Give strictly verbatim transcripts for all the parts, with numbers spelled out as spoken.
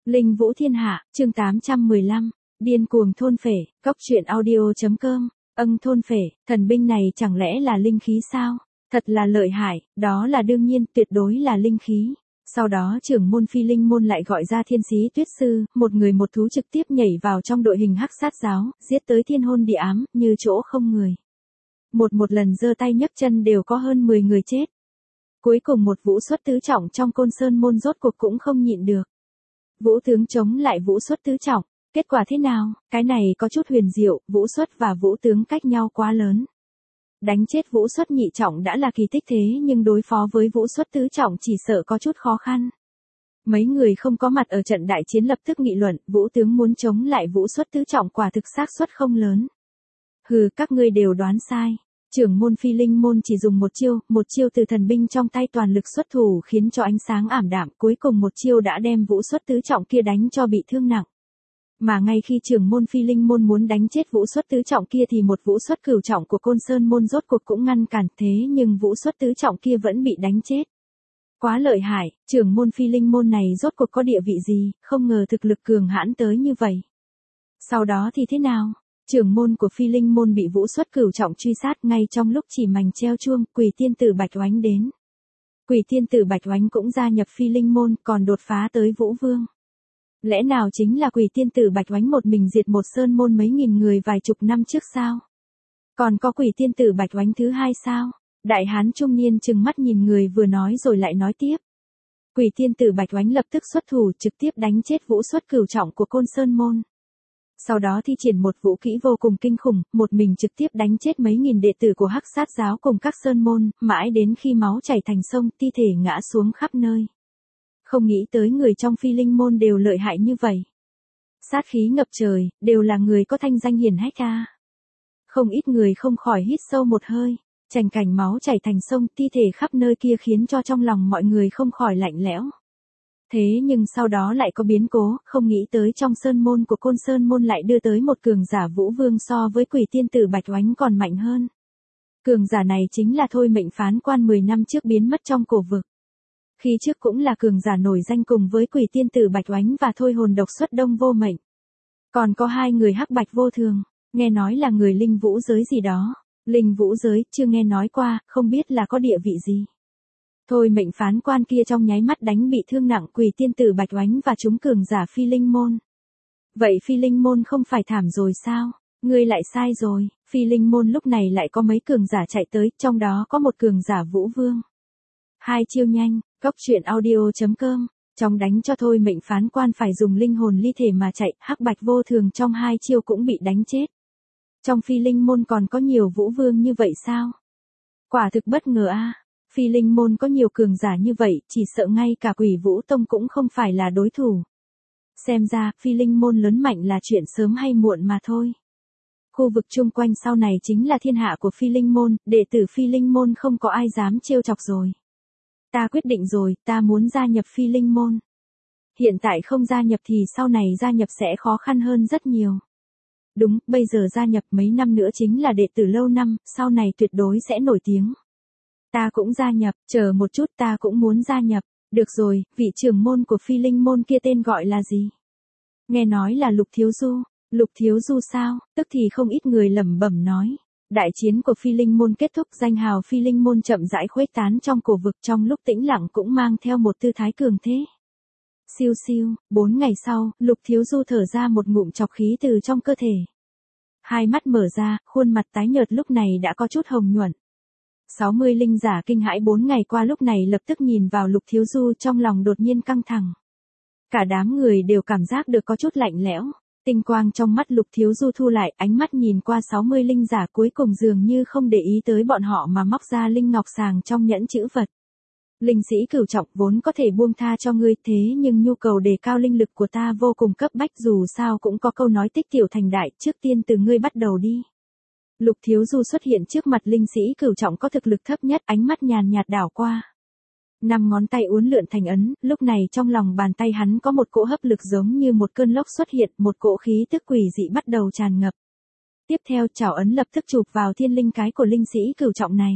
Linh Vũ Thiên Hạ, chương tám trăm mười lăm, điên cuồng thôn phệ, cóc truyện audio chấm com, âng thôn phệ, thần binh này chẳng lẽ là linh khí sao? Thật là lợi hại, đó là đương nhiên, tuyệt đối là linh khí. Sau đó trưởng môn Phi Linh môn lại gọi ra Thiên Sĩ Tuyết Sư, một người một thú trực tiếp nhảy vào trong đội hình hắc sát giáo, giết tới thiên hôn địa ám, như chỗ không người. Một một lần giơ tay nhấc chân đều có hơn mười người chết. Cuối cùng một vũ xuất tứ trọng trong Côn Sơn môn rốt cuộc cũng không nhịn được. Vũ tướng chống lại vũ xuất tứ trọng, kết quả thế nào? Cái này có chút huyền diệu, vũ xuất và vũ tướng cách nhau quá lớn. Đánh chết vũ xuất nhị trọng đã là kỳ tích thế nhưng đối phó với vũ xuất tứ trọng chỉ sợ có chút khó khăn. Mấy người không có mặt ở trận đại chiến lập tức nghị luận, vũ tướng muốn chống lại vũ xuất tứ trọng quả thực xác suất không lớn. Hừ, các ngươi đều đoán sai. Trưởng môn Phi Linh môn chỉ dùng một chiêu, một chiêu từ thần binh trong tay toàn lực xuất thủ khiến cho ánh sáng ảm đạm, cuối cùng một chiêu đã đem vũ xuất tứ trọng kia đánh cho bị thương nặng. Mà ngay khi trưởng môn Phi Linh môn muốn đánh chết vũ xuất tứ trọng kia thì một vũ xuất cửu trọng của Côn Sơn môn rốt cuộc cũng ngăn cản, thế nhưng vũ xuất tứ trọng kia vẫn bị đánh chết. Quá lợi hại, trưởng môn Phi Linh môn này rốt cuộc có địa vị gì, không ngờ thực lực cường hãn tới như vậy. Sau đó thì thế nào? Trưởng môn của Phi Linh môn bị vũ xuất cửu trọng truy sát, ngay trong lúc chỉ mảnh treo chuông, Quỷ tiên tử Bạch Oánh đến. Quỷ tiên tử Bạch Oánh cũng gia nhập Phi Linh môn, còn đột phá tới Vũ Vương. Lẽ nào chính là Quỷ tiên tử Bạch Oánh một mình diệt một sơn môn mấy nghìn người vài chục năm trước sao? Còn có Quỷ tiên tử Bạch Oánh thứ hai sao? Đại hán trung niên trừng mắt nhìn người vừa nói rồi lại nói tiếp. Quỷ tiên tử Bạch Oánh lập tức xuất thủ trực tiếp đánh chết vũ xuất cửu trọng của Côn Sơn môn. Sau đó thi triển một vũ kỹ vô cùng kinh khủng, một mình trực tiếp đánh chết mấy nghìn đệ tử của hắc sát giáo cùng các sơn môn, mãi đến khi máu chảy thành sông, thi thể ngã xuống khắp nơi. Không nghĩ tới người trong Phi Linh môn đều lợi hại như vậy. Sát khí ngập trời, đều là người có thanh danh hiển hách a. Không ít người không khỏi hít sâu một hơi, chành cảnh máu chảy thành sông, thi thể khắp nơi kia khiến cho trong lòng mọi người không khỏi lạnh lẽo. Thế nhưng sau đó lại có biến cố, không nghĩ tới trong sơn môn của Côn Sơn môn lại đưa tới một cường giả Vũ Vương so với Quỷ tiên tử Bạch Oánh còn mạnh hơn. Cường giả này chính là Thôi Mệnh Phán Quan mười năm trước biến mất trong cổ vực. Khi trước cũng là cường giả nổi danh cùng với Quỷ tiên tử Bạch Oánh và Thôi Hồn Độc Xuất Đông Vô Mệnh. Còn có hai người hắc bạch vô thường, nghe nói là người linh vũ giới gì đó. Linh vũ giới, chưa nghe nói qua, không biết là có địa vị gì. Thôi Mệnh Phán Quan kia trong nháy mắt đánh bị thương nặng Quỷ tiên tử Bạch Oánh và chúng cường giả Phi Linh môn. Vậy Phi Linh môn không phải thảm rồi sao? Ngươi lại sai rồi, Phi Linh môn lúc này lại có mấy cường giả chạy tới, trong đó có một cường giả Vũ Vương. Hai chiêu nhanh, cóc truyện audio chấm com, trong đánh cho Thôi Mệnh Phán Quan phải dùng linh hồn ly thể mà chạy, hắc bạch vô thường trong hai chiêu cũng bị đánh chết. Trong Phi Linh môn còn có nhiều Vũ Vương như vậy sao? Quả thực bất ngờ a. Phi Linh môn có nhiều cường giả như vậy, chỉ sợ ngay cả Quỷ Vũ Tông cũng không phải là đối thủ. Xem ra, Phi Linh môn lớn mạnh là chuyện sớm hay muộn mà thôi. Khu vực chung quanh sau này chính là thiên hạ của Phi Linh môn, đệ tử Phi Linh môn không có ai dám trêu chọc rồi. Ta quyết định rồi, ta muốn gia nhập Phi Linh môn. Hiện tại không gia nhập thì sau này gia nhập sẽ khó khăn hơn rất nhiều. Đúng, bây giờ gia nhập mấy năm nữa chính là đệ tử lâu năm, sau này tuyệt đối sẽ nổi tiếng. Ta cũng gia nhập, chờ một chút ta cũng muốn gia nhập. Được rồi, vị trưởng môn của Phi Linh môn kia tên gọi là gì? Nghe nói là Lục Thiếu Du. Lục Thiếu Du sao? Tức thì không ít người lẩm bẩm nói. Đại chiến của Phi Linh môn kết thúc, danh hào Phi Linh môn chậm rãi khuếch tán trong cổ vực, trong lúc tĩnh lặng cũng mang theo một tư thái cường thế. Siêu siêu, bốn ngày sau, Lục Thiếu Du thở ra một ngụm trọc khí từ trong cơ thể. Hai mắt mở ra, khuôn mặt tái nhợt lúc này đã có chút hồng nhuận. sáu mươi linh giả kinh hãi bốn ngày qua lúc này lập tức nhìn vào Lục Thiếu Du, trong lòng đột nhiên căng thẳng. Cả đám người đều cảm giác được có chút lạnh lẽo. Tinh quang trong mắt Lục Thiếu Du thu lại, ánh mắt nhìn qua sáu mươi linh giả cuối cùng dường như không để ý tới bọn họ mà móc ra linh ngọc sàng trong nhẫn chữ vật. Linh sĩ cửu trọng vốn có thể buông tha cho ngươi, thế nhưng nhu cầu đề cao linh lực của ta vô cùng cấp bách, dù sao cũng có câu nói tích tiểu thành đại, trước tiên từ ngươi bắt đầu đi. Lục Thiếu Du xuất hiện trước mặt linh sĩ cửu trọng có thực lực thấp nhất, ánh mắt nhàn nhạt đảo qua. Năm ngón tay uốn lượn thành ấn, lúc này trong lòng bàn tay hắn có một cỗ hấp lực giống như một cơn lốc xuất hiện, một cỗ khí tức quỷ dị bắt đầu tràn ngập. Tiếp theo chảo ấn lập tức chụp vào thiên linh cái của linh sĩ cửu trọng này.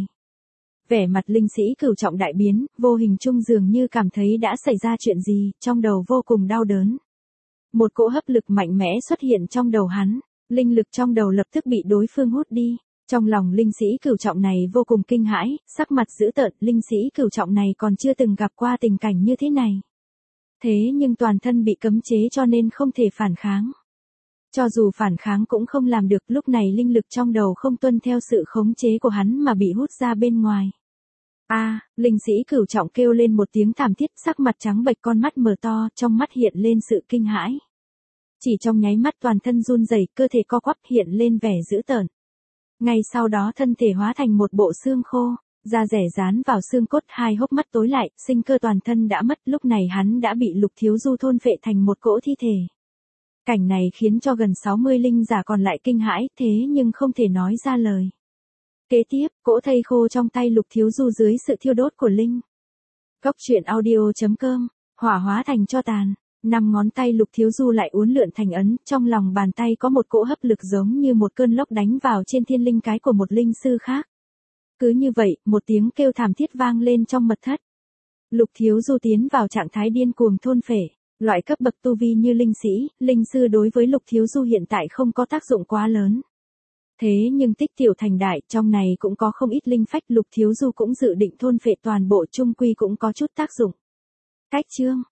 Vẻ mặt linh sĩ cửu trọng đại biến, vô hình trung dường như cảm thấy đã xảy ra chuyện gì, trong đầu vô cùng đau đớn. Một cỗ hấp lực mạnh mẽ xuất hiện trong đầu hắn, linh lực trong đầu lập tức bị đối phương hút đi. Trong lòng linh sĩ cửu trọng này vô cùng kinh hãi, sắc mặt dữ tợn, linh sĩ cửu trọng này còn chưa từng gặp qua tình cảnh như thế này. Thế nhưng toàn thân bị cấm chế cho nên không thể phản kháng. Cho dù phản kháng cũng không làm được, lúc này linh lực trong đầu không tuân theo sự khống chế của hắn mà bị hút ra bên ngoài. A, à, linh sĩ cửu trọng kêu lên một tiếng thảm thiết, sắc mặt trắng bệch, con mắt mở to, trong mắt hiện lên sự kinh hãi. Chỉ trong nháy mắt toàn thân run rẩy, cơ thể co quắp hiện lên vẻ dữ tợn. Ngay sau đó thân thể hóa thành một bộ xương khô, da rẻ dán vào xương cốt, hai hốc mắt tối lại, sinh cơ toàn thân đã mất, lúc này hắn đã bị Lục Thiếu Du thôn phệ thành một cỗ thi thể. Cảnh này khiến cho gần sáu mươi linh giả còn lại kinh hãi, thế nhưng không thể nói ra lời. Kế tiếp, cỗ thây khô trong tay Lục Thiếu Du dưới sự thiêu đốt của linh. Góc truyện audio chấm com, hỏa hóa thành tro tàn. Năm ngón tay Lục Thiếu Du lại uốn lượn thành ấn, trong lòng bàn tay có một cỗ hấp lực giống như một cơn lốc đánh vào trên thiên linh cái của một linh sư khác. Cứ như vậy, một tiếng kêu thảm thiết vang lên trong mật thất. Lục Thiếu Du tiến vào trạng thái điên cuồng thôn phệ. Loại cấp bậc tu vi như linh sĩ, linh sư đối với Lục Thiếu Du hiện tại không có tác dụng quá lớn. Thế nhưng tích tiểu thành đại, trong này cũng có không ít linh phách, Lục Thiếu Du cũng dự định thôn phệ toàn bộ, chung quy cũng có chút tác dụng. Cách chương